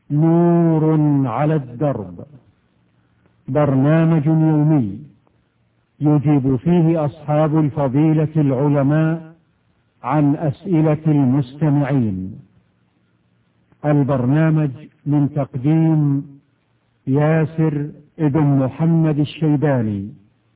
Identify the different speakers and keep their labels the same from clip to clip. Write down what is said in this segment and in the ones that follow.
Speaker 1: نور على الدرب، برنامج يومي يجيب فيه أصحاب الفضيلة العلماء عن أسئلة المستمعين. البرنامج من تقديم ياسر ابن محمد الشيباني،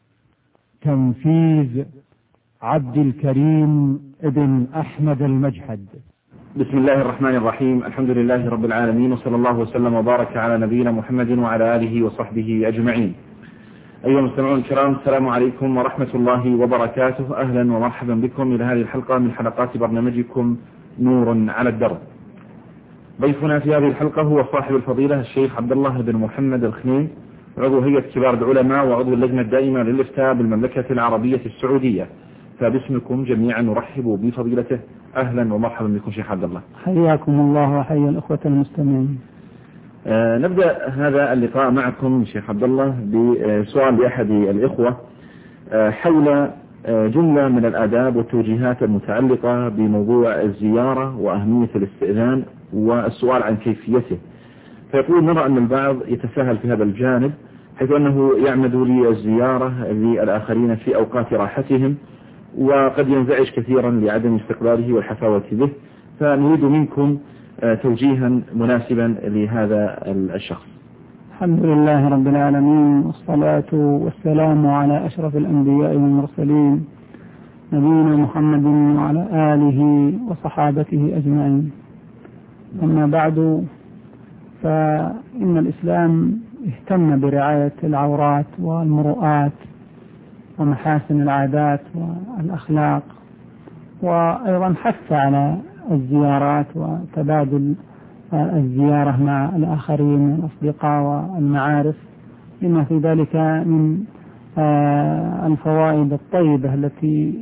Speaker 1: تنفيذ عبد الكريم ابن أحمد المجحد.
Speaker 2: بسم الله الرحمن الرحيم. الحمد لله رب العالمين، وصلى الله وسلم وبارك على نبينا محمد وعلى آله وصحبه أجمعين. أيها المستمعون الكرام، السلام عليكم ورحمة الله وبركاته. أهلا ومرحبا بكم إلى هذه الحلقة من حلقات برنامجكم نور على الدرب. ضيفنا في هذه الحلقة هو صاحب الفضيلة الشيخ عبد الله بن محمد الخنين، عضو هيئة كبار العلماء وعضو اللجنة الدائمة للإفتاء بالمملكة العربية السعودية. فباسمكم جميعا نرحب بفضيلته. أهلا ومرحبا بكم شيخ عبد الله.
Speaker 3: حياكم الله وحيا الأخوة المستمعين.
Speaker 2: نبدأ هذا اللقاء معكم شيخ عبد الله بسؤال لأحد الإخوة حول جملة من الآداب والتوجيهات المتعلقة بموضوع الزيارة وأهمية الاستئذان والسؤال عن كيفيته. فيقول: نرى أن البعض يتساهل في هذا الجانب، حيث أنه يعمد للزيارة للآخرين في أوقات راحتهم، وقد ينزعج كثيرا لعدم استقباله والحفاوة به. فنريد منكم توجيها مناسبا لهذا الشخص.
Speaker 3: الحمد لله رب العالمين، والصلاة والسلام على أشرف الأنبياء والمرسلين، نبينا محمد وعلى آله وصحابته أجمعين. أما بعد، فإن الإسلام اهتم برعاية العورات والمروءات ومحاسن العادات والأخلاق، وأيضا حث على الزيارات وتبادل الزيارة مع الآخرين من الأصدقاء والمعارف، لما في ذلك من الفوائد الطيبة التي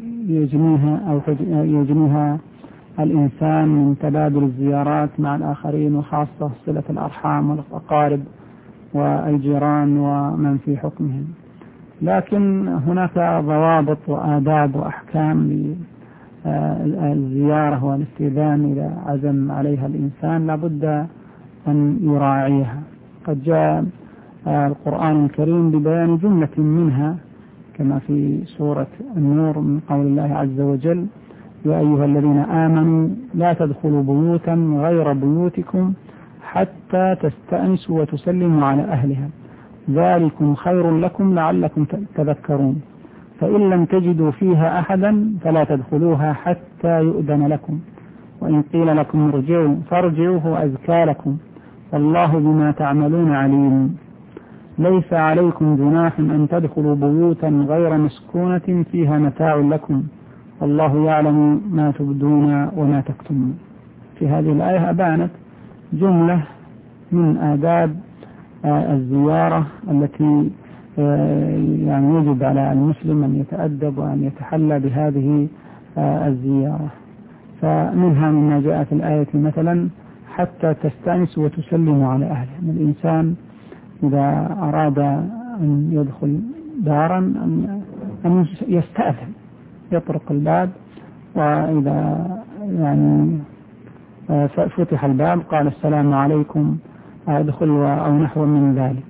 Speaker 3: يجنيها الإنسان من تبادل الزيارات مع الآخرين، وخاصة صلة الأرحام والأقارب والجيران ومن في حكمهم. لكن هناك ضوابط وآداب وأحكام للزيارة والاستئذان إذا عزم عليها الإنسان لابد أن يراعيها. قد جاء القرآن الكريم ببيان جملة منها، كما في سورة النور من قول الله عز وجل: يا أيها الذين آمنوا لا تدخلوا بيوتا غير بيوتكم حتى تستأنسوا وتسلموا على أهلها ذلكم خير لكم لعلكم تذكرون، فإن لم تجدوا فيها أحدا فلا تدخلوها حتى يؤذن لكم، وإن قيل لكم ارجعوا فارجعوا هو أزكى لكم، والله بما تعملون عليم. ليس عليكم جناح أن تدخلوا بيوتا غير مسكونة فيها متاع لكم، والله يعلم ما تبدون وما تكتمون. في هذه الآية أبانت جملة من آداب الزيارة التي يعني يجب على المسلم أن يتأدب وأن يتحلى بهذه الزيارة. فمنها مما جاء في الآية مثلا: حتى تستأنس وتسلم على أهله. الإنسان إذا أراد أن يدخل دارا أن يستأذن، يطرق الباب، وإذا يعني فتح الباب قال: السلام عليكم أدخل، أو نحو من ذلك.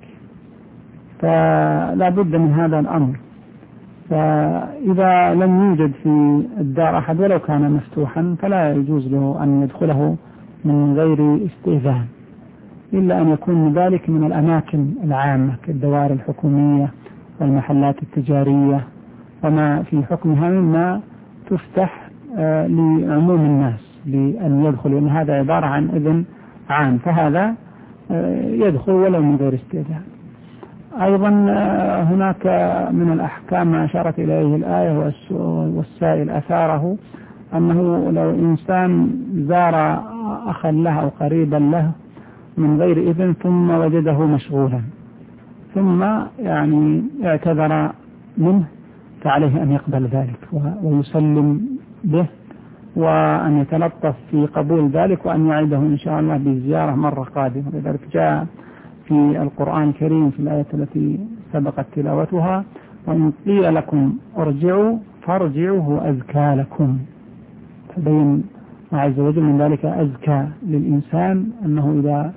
Speaker 3: فلا بد من هذا الأمر. فإذا لم يوجد في الدار أحد ولو كان مفتوحا فلا يجوز له أن يدخله من غير استئذان، إلا أن يكون ذلك من الأماكن العامة كالدوائر الحكومية والمحلات التجارية وما في حكمها مما تفتح لعموم الناس لأن يدخل، لأن هذا عبارة عن إذن عام، فهذا يدخل ولو من غير استئذان. أيضا هناك من الأحكام ما أشارت إليه الآية والسائل أثاره، أنه لو إنسان زار أخا له أو قريبا له من غير إذن ثم وجده مشغولا ثم يعني اعتذر منه، فعليه أن يقبل ذلك ويسلم به، وأن يتلطف في قبول ذلك، وأن يعيده إن شاء الله بالزيارة مرة قادمة. لذلك جاء في القرآن الكريم في الآية التي سبقت تلاوتها: وإن قيل لكم ارجعوا فارجعوا هو أزكى لكم. فبين عز وجل من ذلك أزكى للإنسان أنه إذا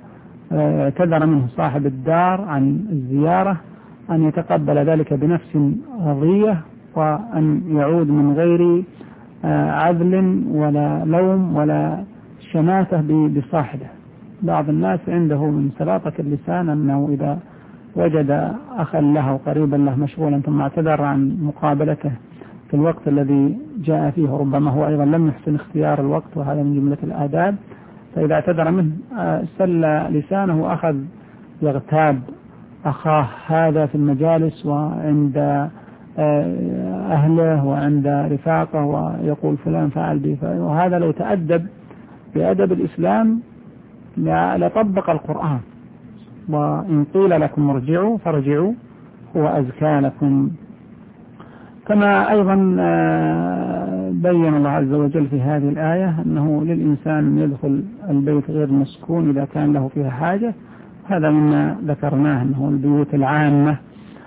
Speaker 3: اعتذر منه صاحب الدار عن الزيارة أن يتقبل ذلك بنفس رضية، وأن يعود من غير عذل ولا لوم ولا شماتة بصاحبه. بعض الناس عنده من سلاطة اللسان أنه إذا وجد أخا له قريبا له مشغولا ثم اعتذر عن مقابلته في الوقت الذي جاء فيه، ربما هو أيضا لم يحسن اختيار الوقت، وهذا من جملة الآداب، فإذا اعتذر منه سل لسانه وأخذ يغتاب أخاه هذا في المجالس وعند أهله وعند رفاقه، ويقول فلان فعل بي، وهذا لو تأدب بأدب الإسلام لطبق القرآن. وإن قيل لكم ارجعوا فارجعوا هو أزكى لكم. كما أيضا بين الله عز وجل في هذه الآية أنه للإنسان أن يدخل البيت غير مسكون إذا كان له فيها حاجة. هذا مما ذكرناه أنه البيوت العامة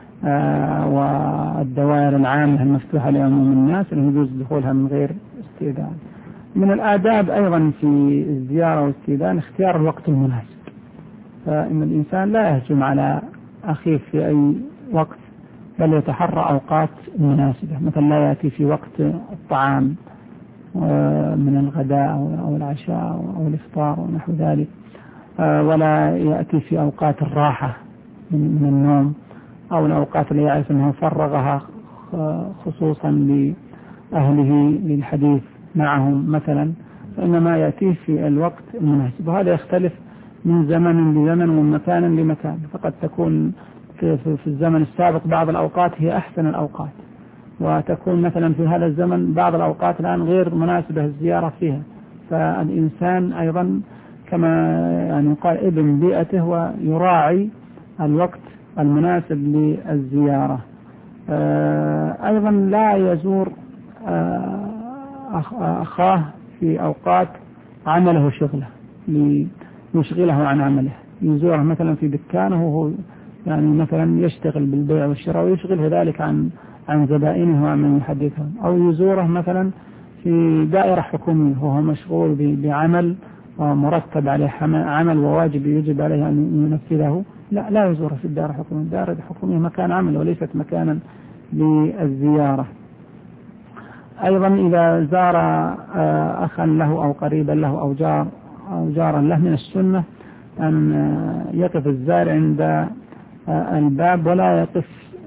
Speaker 3: والدوائر العامة المفتوحة لعموم الناس أنه يجوز دخولها من غير استئذان. من الآداب أيضا في الزيارة والاستئذان اختيار الوقت المناسب، فإن الإنسان لا يهجم على أخيه في أي وقت، بل يتحرى أوقات مناسبة، مثل لا يأتي في وقت الطعام من الغداء أو العشاء أو الإفطار ونحو ذلك، ولا يأتي في أوقات الراحة من النوم أو الأوقات اللي يعرف أنه فرغها خصوصا لأهله للحديث معهم مثلا، فإنما يأتي في الوقت المناسب. وهذا يختلف من زمن لزمن ومن مكان لمكان، فقد تكون في الزمن السابق بعض الأوقات هي أحسن الأوقات، وتكون مثلا في هذا الزمن بعض الأوقات الآن غير مناسبة الزيارة فيها. فالإنسان أيضا كما يعني قال ابن بيئته ويراعي الوقت المناسب للزيارة. أيضا لا يزور أخاه في أوقات عمله شغله ليشغله عن عمله، يزوره مثلا في دكانه وهو يعني مثلا يشتغل بالبيع والشراء ويشغله ذلك عن زبائنه وعن يحدثهم، أو يزوره مثلا في دائرة حكومية وهو مشغول بعمل ومرتب عليه عمل وواجب يجب عليه أن ينفذه، لا يزوره في الدائرة الحكومية. الدائرة الحكومية مكان عمل وليست مكانا للزيارة. أيضا إذا زار أخا له أو قريبا له أو جارا له من السنة أن يقف الزائر عند الباب ولا يقف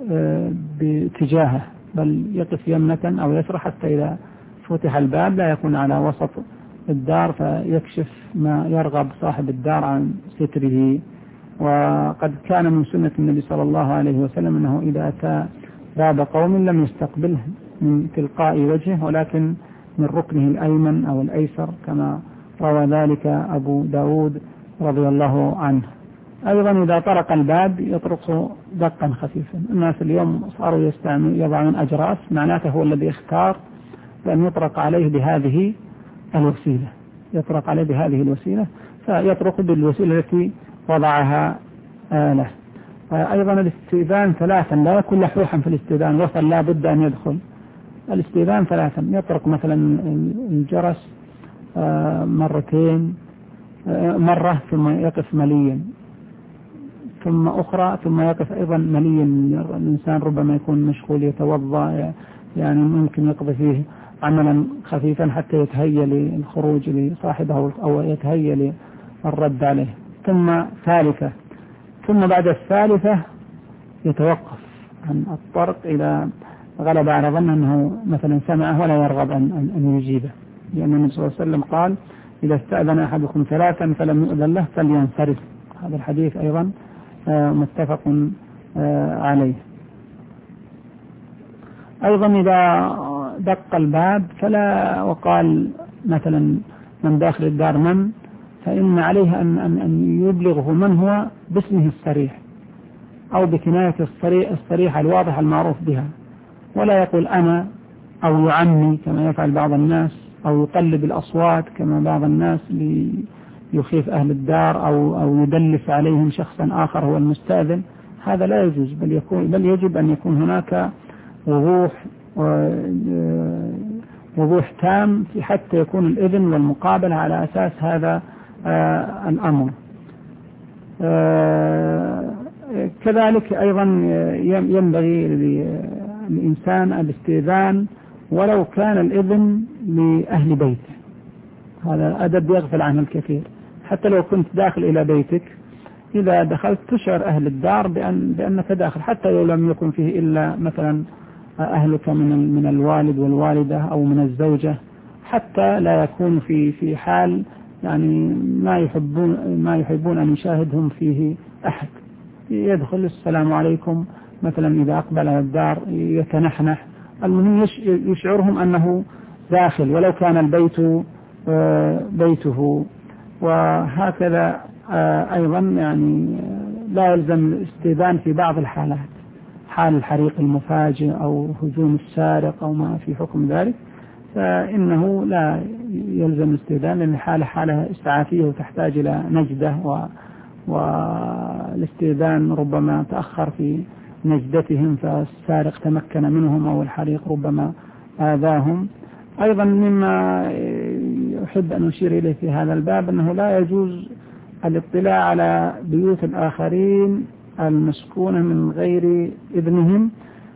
Speaker 3: باتجاهه، بل يقف يمنة أو يسرى حتى إذا فتح الباب لا يكون على وسط الدار فيكشف ما يرغب صاحب الدار عن ستره. وقد كان من سنة النبي صلى الله عليه وسلم أنه إذا أتى باب قوم لم يستقبله من تلقاء وجهه ولكن من ركنه الأيمن أو الأيسر، كما روى ذلك أبو داود رضي الله عنه. أيضا إذا طرق الباب يطرق دقا خفيفا. الناس اليوم صاروا يضعون أجراس، معناته هو الذي اختار بأن يطرق عليه بهذه الوسيلة، يطرق عليه بهذه الوسيلة فيطرق بالوسيلة التي وضعها له. أيضا الاستئذان ثلاثا، لا يكون لحوحا في الاستئذان، وصل لا بد أن يدخل. الاستئذان ثلاثا، يطرق مثلا الجرس مرتين، مرة ثم يقف مليا، ثم أخرى ثم يقف أيضا مليا. الإنسان ربما يكون مشغول يتوضأ، يعني ممكن يقضي فيه عملا خفيفا حتى يتهيأ للخروج لصاحبه أو يتهيأ للرد عليه. ثم ثالثة، ثم بعد الثالثة يتوقف عن الطرق إذا غلب على ظن أنه مثلا سمعه ولا يرغب أن يجيبه، لأن النبي صلى الله عليه وسلم قال إذا استأذن أحدكم ثلاثا فلم يؤذن له فلينصرف. هذا الحديث أيضا متفق عليه. أيضا إذا دق الباب فلا وقال مثلا من داخل الدار فإن عليه أن يبلغه من هو باسمه الصريح أو بكناية الصريحة الواضحة المعروف بها، ولا يقول أنا أو يعمي كما يفعل بعض الناس، أو يقلب الأصوات كما بعض الناس ليخيف أهل الدار أو يدلس عليهم شخصا آخر هو المستأذن. هذا لا يجوز، بل يجب أن يكون هناك وضوح تام حتى يكون الإذن والمقابلة على أساس هذا الأمر. كذلك أيضا ينبغي للإنسان الاستئذان ولو كان الإذن لأهل بيته. هذا أدب يغفل عنه الكثير. حتى لو كنت داخل إلى بيتك إذا دخلت تشعر أهل الدار بأنك داخل، حتى لو لم يكن فيه إلا مثلا أهلك من الوالد والوالدة أو من الزوجة، حتى لا يكون في حال يعني ما يحبون أن يشاهدهم فيه أحد. يدخل السلام عليكم مثلا إذا أقبل على الدار يتنحنح، المهم يشعرهم أنه داخل ولو كان البيت بيته. وهكذا أيضا يعني لا يلزم الاستئذان في بعض الحالات، حال الحريق المفاجئ أو هجوم السارق أو ما في حكم ذلك، فإنه لا يلزم الاستئذان، لأن حالة استعافية وتحتاج إلى نجدة، والاستئذان ربما تأخر في نجدتهم فالسارق تمكن منهم أو الحريق ربما آذاهم. أيضا مما أحب أن أشير إليه في هذا الباب أنه لا يجوز الاطلاع على بيوت الآخرين المسكونة من غير إذنهم،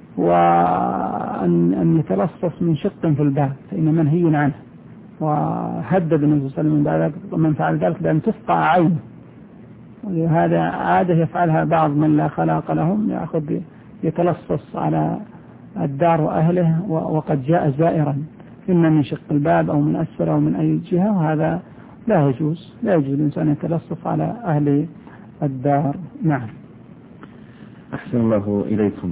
Speaker 3: وأن يتلصص من شق في الباب، فإن منهي عنه. وهدد النبي صلى الله عليه وسلم من فعل ذلك بأن تفقع عينه، وهذا عادة يفعلها بعض من لا خلاق لهم، يأخذ يتلصص على الدار وأهله وقد جاء زائرا، إما من شق الباب أو من أسفل أو من أي جهة، وهذا لا يجوز الإنسان يتلصص على أهل الدار. نعم.
Speaker 2: أحسن الله إليكم.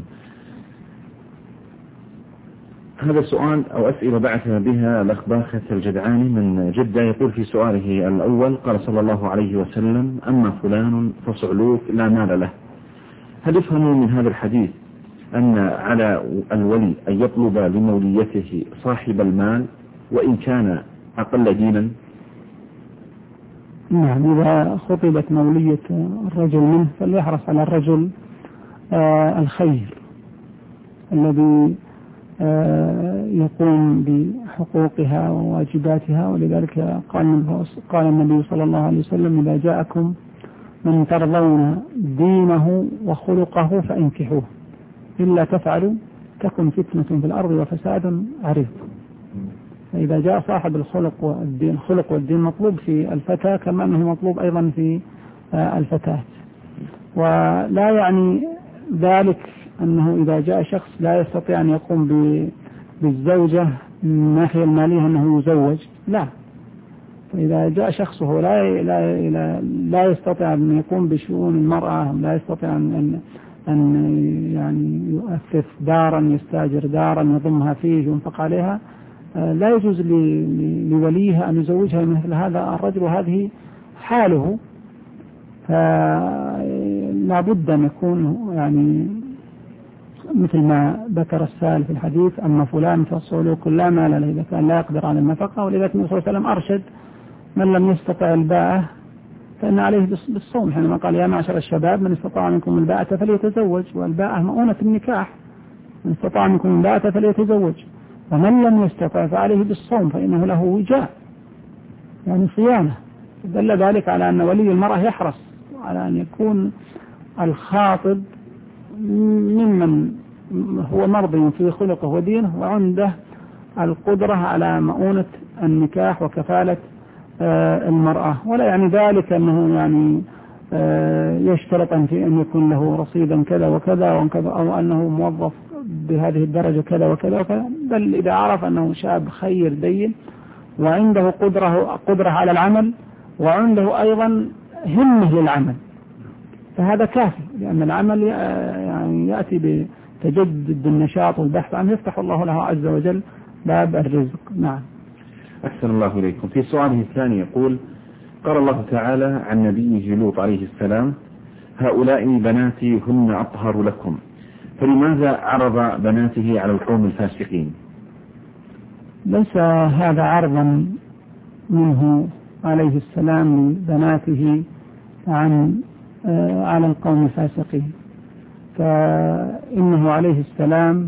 Speaker 2: هذا السؤال أو أسئلة بعث بها الأخ باخة الجدعاني من جدة، يقول في سؤاله الأول: قال صلى الله عليه وسلم: أما فلان فصعلوك لا مال له. هل يفهم من هذا الحديث أن على الولي أن يطلب لموليته صاحب المال وإن كان أقل دينا؟
Speaker 3: نعم، إذا خطبت مولية الرجل منه فليحرص على الرجل الخير الذي يقوم بحقوقها وواجباتها. ولذلك قال النبي صلى الله عليه وسلم: إذا جاءكم من ترضون دينه وخلقه فانكحوه، إلا تفعلوا تكن فتنة في الأرض وفساد عريض. فإذا جاء صاحب الخلق والدين مطلوب في الفتاة كما أنه مطلوب أيضا في الفتاة. ولا يعني ذلك أنه إذا جاء شخص لا يستطيع أن يقوم بالزوجة من الناحية المالية أنه يزوج، لا. فإذا جاء شخص وهو لا يستطيع أن يقوم بشؤون المرأة، لا يستطيع أن يعني يؤسس دارا، يستاجر دارا يضمها فيه وينفق عليها، لا يجوز لوليها أن يزوجها مثل هذا الرجل وهذه حاله. فلا بد أن يكون يعني مثل ما ذكر السائل في الحديث: أما فلان فصعلوك لا مال له، إذا كان لا يقدر على النفقة. ولذلك النبي صلى الله عليه وسلم أرشد من لم يستطع الباءة فإن عليه بالصوم، حينما قال: يا معشر الشباب من استطاع منكم الباءة فليتزوج. والباءة مؤونة النكاح، من استطاع منكم الباءة فليتزوج. ومن لم يستطع فعليه بالصوم فإنه له وجاء، يعني صيانة. دل ذلك على أن ولي المرأة يحرص على أن يكون الخاطب ممن هو مرضي في خلقه ودينه وعنده القدرة على مؤونة النكاح وكفالة المرأة. ولا يعني ذلك أنه يعني يشترط أن يكون له رصيدا كذا وكذا أو أنه موظف بهذه الدرجة كذا وكذا، بل إذا عرف أنه شاب خير دين وعنده قدرة على العمل وعنده أيضا همة للعمل فهذا كافي، لأن العمل يعني يأتي بتجدد النشاط والبحث عنه، يفتح الله له عز وجل باب الرزق. نعم.
Speaker 2: أحسن الله إليكم. في سؤاله الثاني يقول: قال الله تعالى عن نبيه لوط عليه السلام: هؤلاء بناتي هن أطهر لكم، فلماذا عرض بناته على القوم الفاسقين؟
Speaker 3: ليس هذا عرضا منه عليه السلام لبناته على القوم الفاسقين، فإنه عليه السلام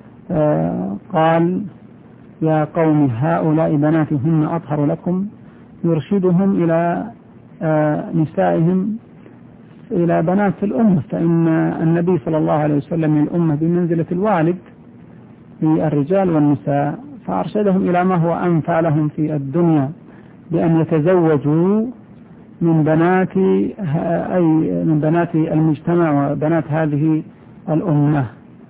Speaker 3: قال: يا قوم هؤلاء بناتي هن أطهر لكم، يرشدهم إلى نسائهم إلى بنات الأمة، فإن النبي صلى الله عليه وسلم الأمة بمنزلة الوالد للرجال والنساء، فأرشدهم إلى ما هو أنفع لهم في الدنيا بأن يتزوجوا من بنات المجتمع وبنات هذه الأمة.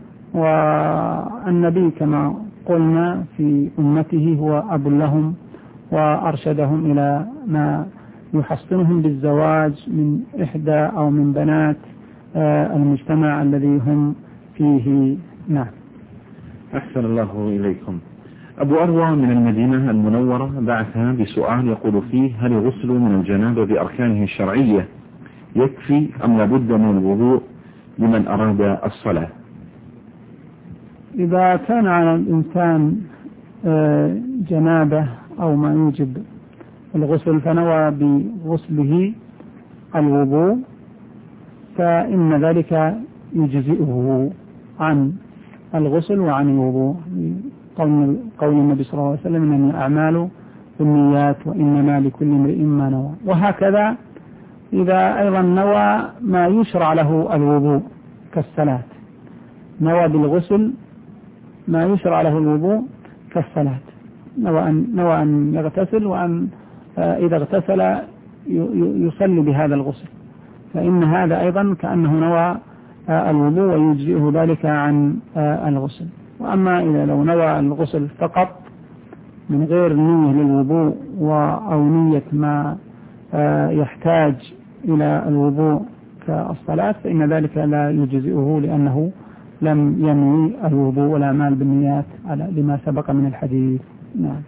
Speaker 3: والنبي كما قلنا في أمته هو أب لهم، وأرشدهم إلى ما يحصنهم بالزواج من إحدى أو من بنات المجتمع الذي هم فيه. نعم.
Speaker 2: أحسن الله إليكم. أبو أروى من المدينة المنورة بعث بسؤال يقول فيه: هل الغسل من الجنابة بأركانه الشرعية يكفي أم لابد من الوضوء لمن أراد الصلاة؟
Speaker 3: إذا كان على الإنسان جنابة أو ما يوجب الغسل فنوى بغسله الوضوء فإن ذلك يجزئه عن الغسل وعن الوضوء، قول النبي صلى الله عليه وسلم: إنما الأعمال بالنيات وإنما لكل امرئ ما نوى. وهكذا إذا أيضا نوى ما يشرع له الوضوء كالصلاة، نوى بالغسل ما يشرع له الوضوء كالصلاة، نوى أن يغتسل، وأن إذا اغتسل يصلي بهذا الغسل، فإن هذا أيضا كأنه نوى الوضوء ويجزئه ذلك عن الغسل. وأما إذا لو نوى الغسل فقط من غير نية للوضوء أو نية ما يحتاج إلى الوضوء كالصلاة فإن ذلك لا يجزئه، لأنه لم ينوي الوضوء ولا مال بالنيات على لما سبق من الحديث. نعم.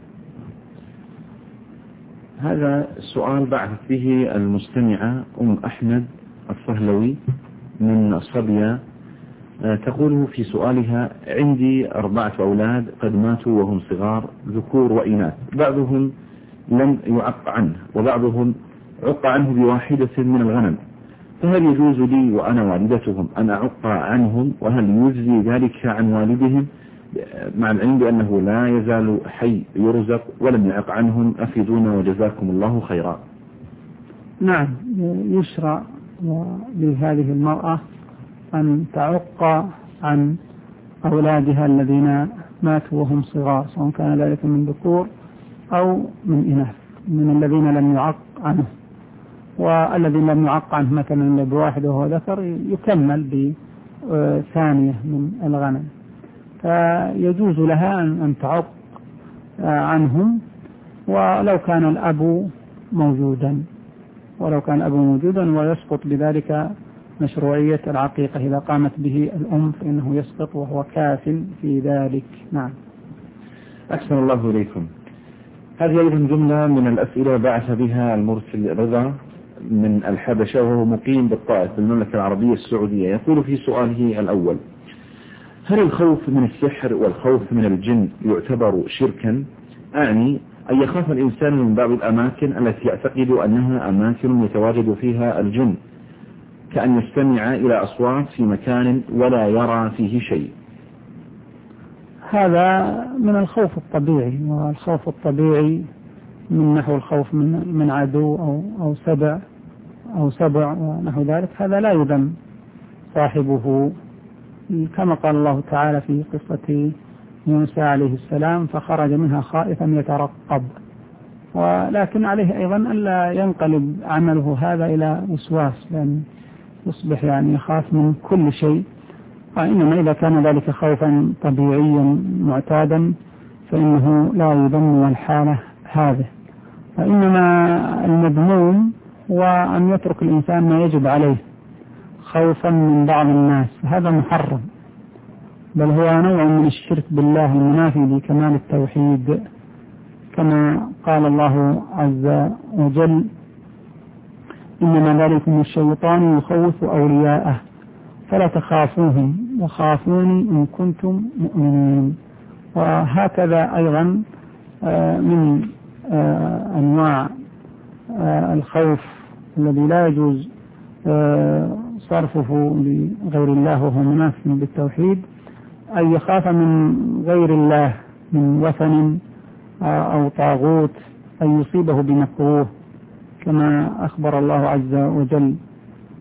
Speaker 2: هذا السؤال بعث به المستمعة أم أحمد الصهلوي من الصبية، تقول في سؤالها: عندي 4 أولاد قد ماتوا وهم صغار ذكور وإناث، بعضهم لم يعق عنه وبعضهم عق عنه بواحدة من الغنم، فهل يجوز لي وأنا والدتهم أن أعق عنهم؟ وهل يجزي ذلك عن والدهم مع العلم بأنه لا يزال حي يرزق ولم يعق عنهم؟ أفيدونا وجزاكم الله خيرا.
Speaker 3: نعم، يشرع لهذه المرأة أن تعق عن أولادها الذين ماتوا وهم صغار، سواء كان ذلك من ذكور أو من إناث، من الذين لم يعق عنه. والذي لم يعق عنه مثلا بواحد وهو ذكر يكمل بثانية من الغنم، فيجوز لها أن تعق عنهم ولو كان الأب موجودا، ويسقط بذلك مشروعية العقيقة إذا قامت به الأم، فإنه يسقط وهو كاف في ذلك. نعم.
Speaker 2: أحسن الله إليكم. هذه أيضا جملة من الأسئلة بعث بها المرسل رضا من الحبشة وهو مقيم بالطائف بالمملكة العربية السعودية. يقول في سؤاله الأول: هل الخوف من السحر والخوف من الجن يعتبر شركا؟ أعني أن يخاف الإنسان من بعض الأماكن التي يعتقد أنها أماكن يتواجد فيها الجن، كأن يستمع إلى أصوات في مكان ولا يرى فيه شيء.
Speaker 3: هذا من الخوف الطبيعي، والخوف الطبيعي من نحو الخوف من عدو أو سبع ونحو ذلك، هذا لا يذم صاحبه، كما قال الله تعالى في قصة موسى عليه السلام: فخرج منها خائفا يترقب. ولكن عليه أيضا ألا ينقلب عمله هذا إلى وسواس، لأن يصبح يخاف من كل شيء، وإنما إذا كان ذلك خوفا طبيعيا معتادا فإنه لا يذم الحالة هذه. فإنما المذموم هو أن يترك الإنسان ما يجب عليه خوفا من بعض الناس، هذا محرم، بل هو نوع من الشرك بالله المنافي لكمال التوحيد، كما قال الله عز وجل: إنما ذلكم الشيطان يخوف أولياءه فلا تخافوهم وخافوني إن كنتم مؤمنين. وهكذا أيضا من أنواع الخوف الذي لا يجوز صرفه لغير الله وهو منافي بالتوحيد، أن يخاف من غير الله من وثن أو طاغوت أن يصيبه بمكروه، كما أخبر الله عز وجل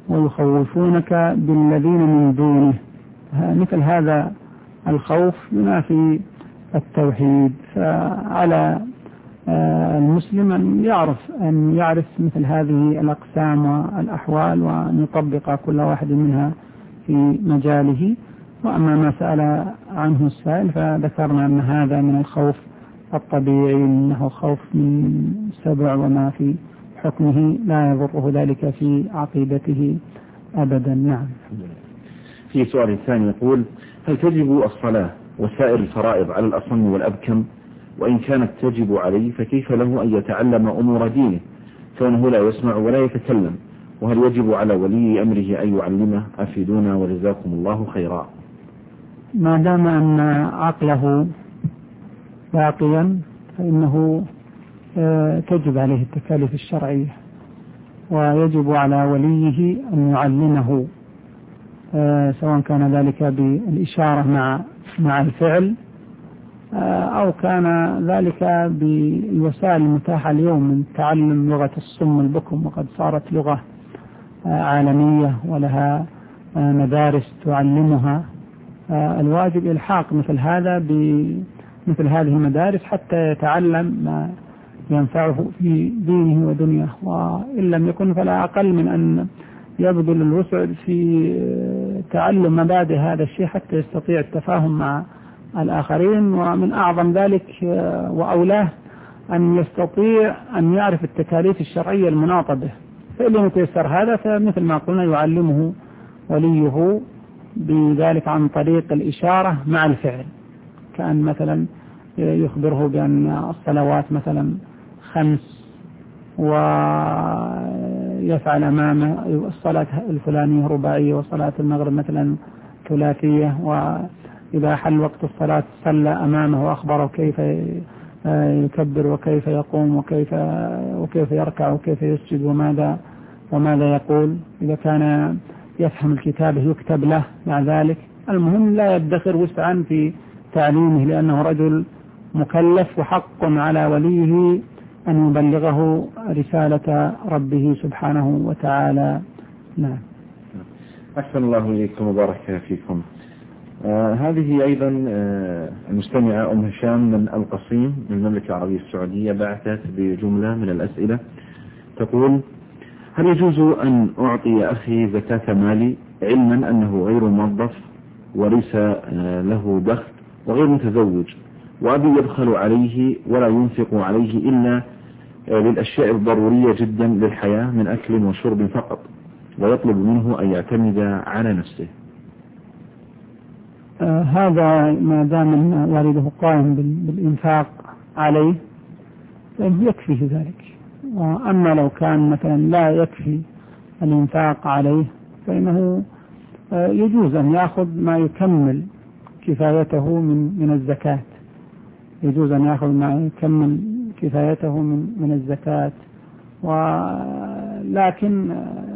Speaker 3: ويخوفونك بالذين من دونه. مثل هذا الخوف ينافي التوحيد، فعلى المسلم أن يعرف مثل هذه الأقسام والأحوال وأن يطبق كل واحد منها في مجاله. وأما ما سأل عنه السائل فذكرنا أن هذا من الخوف الطبيعي، أنه خوف من سبع وما في حكمه لا يضره ذلك في عقيدته أبدا. نعم.
Speaker 2: في سؤال ثاني يقول: هل تجب الصلاة وسائر الفرائض على الأصم والأبكم؟ وإن كانت تجب عليه فكيف له أن يتعلم أمور دينه كونه لا يسمع ولا يتكلم؟ وهل يجب على ولي أمره أن يعلمه؟ أفيدونا وجزاكم الله خيرا.
Speaker 3: ما دام أن عقله باقيا فإنه تجب عليه التكاليف الشرعية، ويجب على وليه أن يعلمه، سواء كان ذلك بالإشارة مع الفعل أو كان ذلك بالوسائل المتاحة اليوم من تعلم لغة الصم البكم، وقد صارت لغة عالمية ولها مدارس تعلمها. الواجب إلحاق مثل هذا بمثل هذه المدارس حتى يتعلم ما ينفعه في دينه ودنياه، وإن لم يكن فلا أقل من أن يبذل الوسع في تعلم مبادئ هذا الشيء حتى يستطيع التفاهم مع الآخرين. ومن أعظم ذلك وأولاه أن يستطيع أن يعرف التكاليف الشرعية المناطة به، فإن لم يتيسر هذا فمثل ما قلنا يعلمه وليه بذلك عن طريق الإشارة مع الفعل، كان مثلا يخبره بأن الصلوات مثلا 5 ويفعل أمامه الصلاة الفلانية رباعية وصلاة المغرب مثلا ثلاثية، وإذا حل وقت الصلاة صلى أمامه وأخبره كيف يكبر وكيف يقوم وكيف يركع وكيف يسجد وماذا يقول. إذا كان يفهم الكتابة يكتب له مع ذلك. المهم لا يدخر وسعا في تعليمه، لأنه رجل مكلف وحق على وليه أن يبلغه رسالة ربه سبحانه وتعالى. نعم.
Speaker 2: أحسن الله إليكم وبارك فيكم. هذه أيضا المستمعة أم هشام من القصيم من المملكة العربية السعودية بعثت بجملة من الأسئلة تقول: هل يجوز أن أعطي أخي زكاة مالي علما أنه غير موظف وليس له دخل وغير متزوج، وأبي يبخل عليه ولا ينفق عليه إلا للأشياء الضرورية جدا للحياة من أكل وشرب فقط، ويطلب منه أن يعتمد على نفسه؟
Speaker 3: هذا ما دام والده قائم بالإنفاق عليه فإنه يكفي ذلك. وأما لو كان مثلا لا يكفي الإنفاق عليه فإنه يجوز أن يأخذ ما يكمل كفايته من الزكاة، يجوز أن يأخذ ما يكمل كفايته من الزكاة، ولكن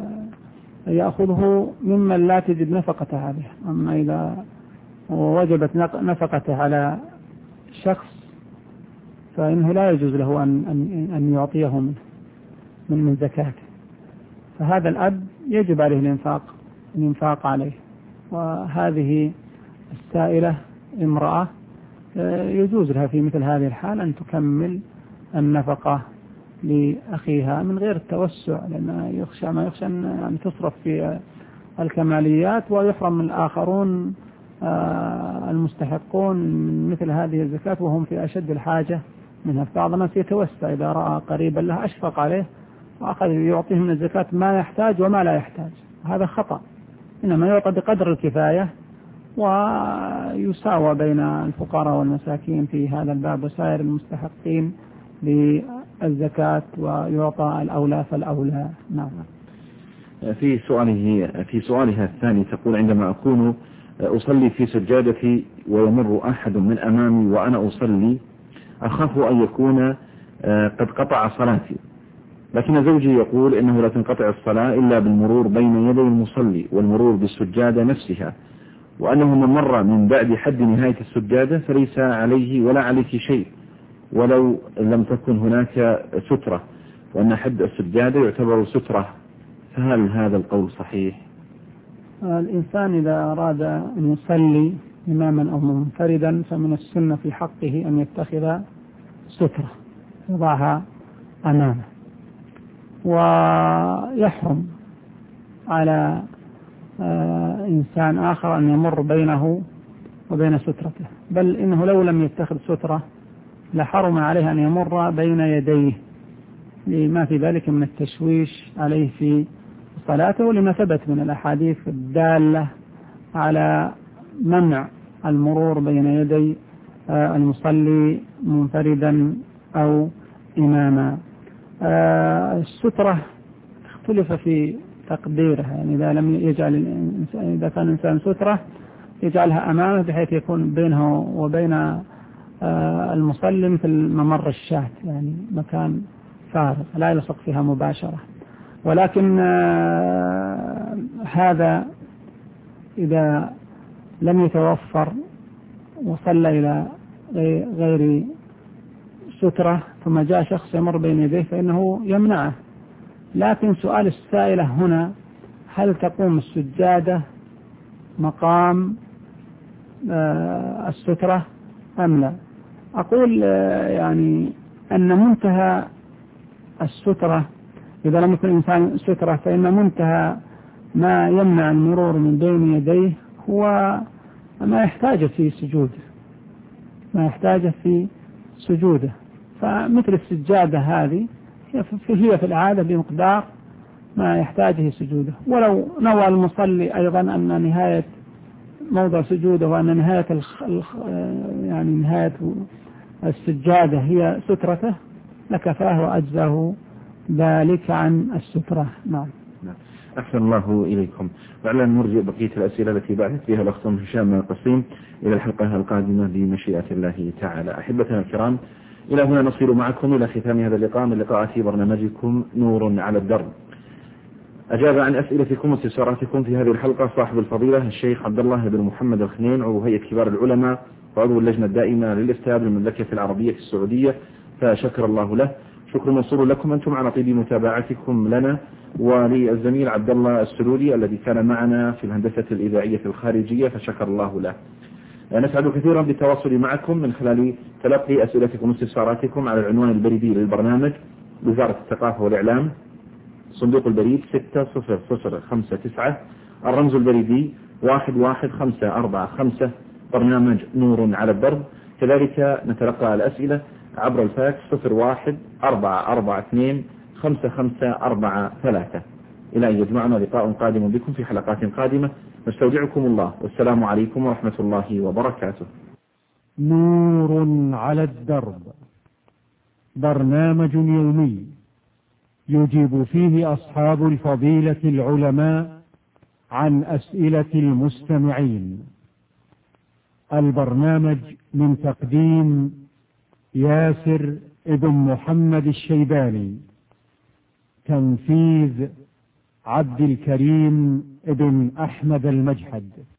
Speaker 3: يأخذه ممن لا تجد نفقته عليه. أما إذا وجبت نفقته على شخص فإنه لا يجوز له أن يعطيه من زكاته، فهذا الأب يجب عليه الإنفاق عليه. وهذه السائلة امرأة يجوز لها في مثل هذه الحال أن تكمل النفقة لأخيها من غير التوسع، لأن يخشى أن تصرف في الكماليات ويحرم من الآخرون المستحقون من مثل هذه الزكاة وهم في أشد الحاجة منها. بعض الناس يتوسع إذا رأى قريبا له أشفق عليه وأخذ يعطيه من الزكاة ما يحتاج وما لا يحتاج، هذا خطأ. إنما يعطى بقدر الكفاية ويساوى بين الفقراء والمساكين في هذا الباب وسائر المستحقين للزكاة ويعطى الأولى فالأولى. نعم.
Speaker 2: في سؤالها الثاني تقول: عندما أكون أصلي في سجادتي ويمر أحد من أمامي وأنا أصلي أخاف أن يكون قد قطع صلاتي، لكن زوجي يقول إنه لا تنقطع الصلاة إلا بالمرور بين يدي المصلي والمرور بالسجادة نفسها، وأنه من مر من بعد حد نهاية السجادة فليس عليه ولا عليك شيء ولو لم تكن هناك سترة، وأن حد السجادة يعتبر سترة فهل هذا القول صحيح؟
Speaker 3: الإنسان إذا أراد أن يصلي إماما أو منفردا فمن السنة في حقه أن يتخذ سترة يضعها أمامه، ويحرم على إنسان آخر أن يمر بينه وبين سترته، بل إنه لو لم يتخذ سترة لحرم عليه أن يمر بين يديه لما في ذلك من التشويش عليه في صلاته، ولما ثبت من الأحاديث الدالة على منع المرور بين يدي المصلي منفردا أو إماما. السترة اختلف في تقديرها، يعني إذا لم يجعل إذا كان الإنسان سترة يجعلها أمامه بحيث يكون بينه وبين المصلي مثل ممر الشاة، يعني مكان فارغ لا يلصق فيها مباشرة. ولكن هذا إذا لم يتوفر وصلى إلى غير سترة ثم جاء شخص يمر بين يديه فإنه يمنعه. لكن سؤال السائلة هنا: هل تقوم السجادة مقام السترة أم لا؟ أقول يعني أن منتهى السترة إذا لم يكن الإنسان سترة فإن منتهى ما يمنع المرور من بين يديه هو ما يحتاج في سجوده، فمثل السجادة هذه هي في العادة بمقدار ما يحتاجه سجوده. ولو نوى المصلي أيضا أن نهاية موضع سجوده وأن نهاية السجادة هي سترته لكفاه وأجزاه ذلك عن السترة. نعم.
Speaker 2: أحسن الله إليكم. وعلى نرجع بقية الأسئلة التي بعثت فيها الأخت هشام قصيم إلى الحلقة القادمة بمشيئة الله تعالى. أحبتنا الكرام، إلى هنا نصل معكم إلى ختام هذا اللقاء من لقاءات برنامجكم نور على الدرب. أجاب عن أسئلتكم واستفساراتكم في هذه الحلقة صاحب الفضيلة الشيخ عبد الله بن محمد الخنين، عضو هيئة كبار العلماء وعضو اللجنة الدائمة للإفتاء بالمملكة العربية السعودية، فشكر الله له. شكر موصول لكم أنتم على طيب متابعتكم لنا، وللزميل عبد الله السلولي الذي كان معنا في الهندسة الإذاعية الخارجية، فشكر الله له. نسعد كثيرا بالتواصل معكم من خلال تلقي أسئلتكم واستفساراتكم على العنوان البريدي للبرنامج: وزارة الثقافة والإعلام، صندوق البريد 60059، الرمز البريدي 11545، برنامج نور على الدرب. كذلك نتلقى الأسئلة عبر الفاكس 0144255443. إلى أن يجمعنا لقاء قادم بكم في حلقات قادمة، نستودعكم الله، والسلام عليكم ورحمة الله وبركاته.
Speaker 1: نور على الدرب، برنامج يومي يجيب فيه أصحاب الفضيلة العلماء عن أسئلة المستمعين. البرنامج من تقديم ياسر ابن محمد الشيباني، تنفيذ عبد الكريم ابن أحمد المجحد.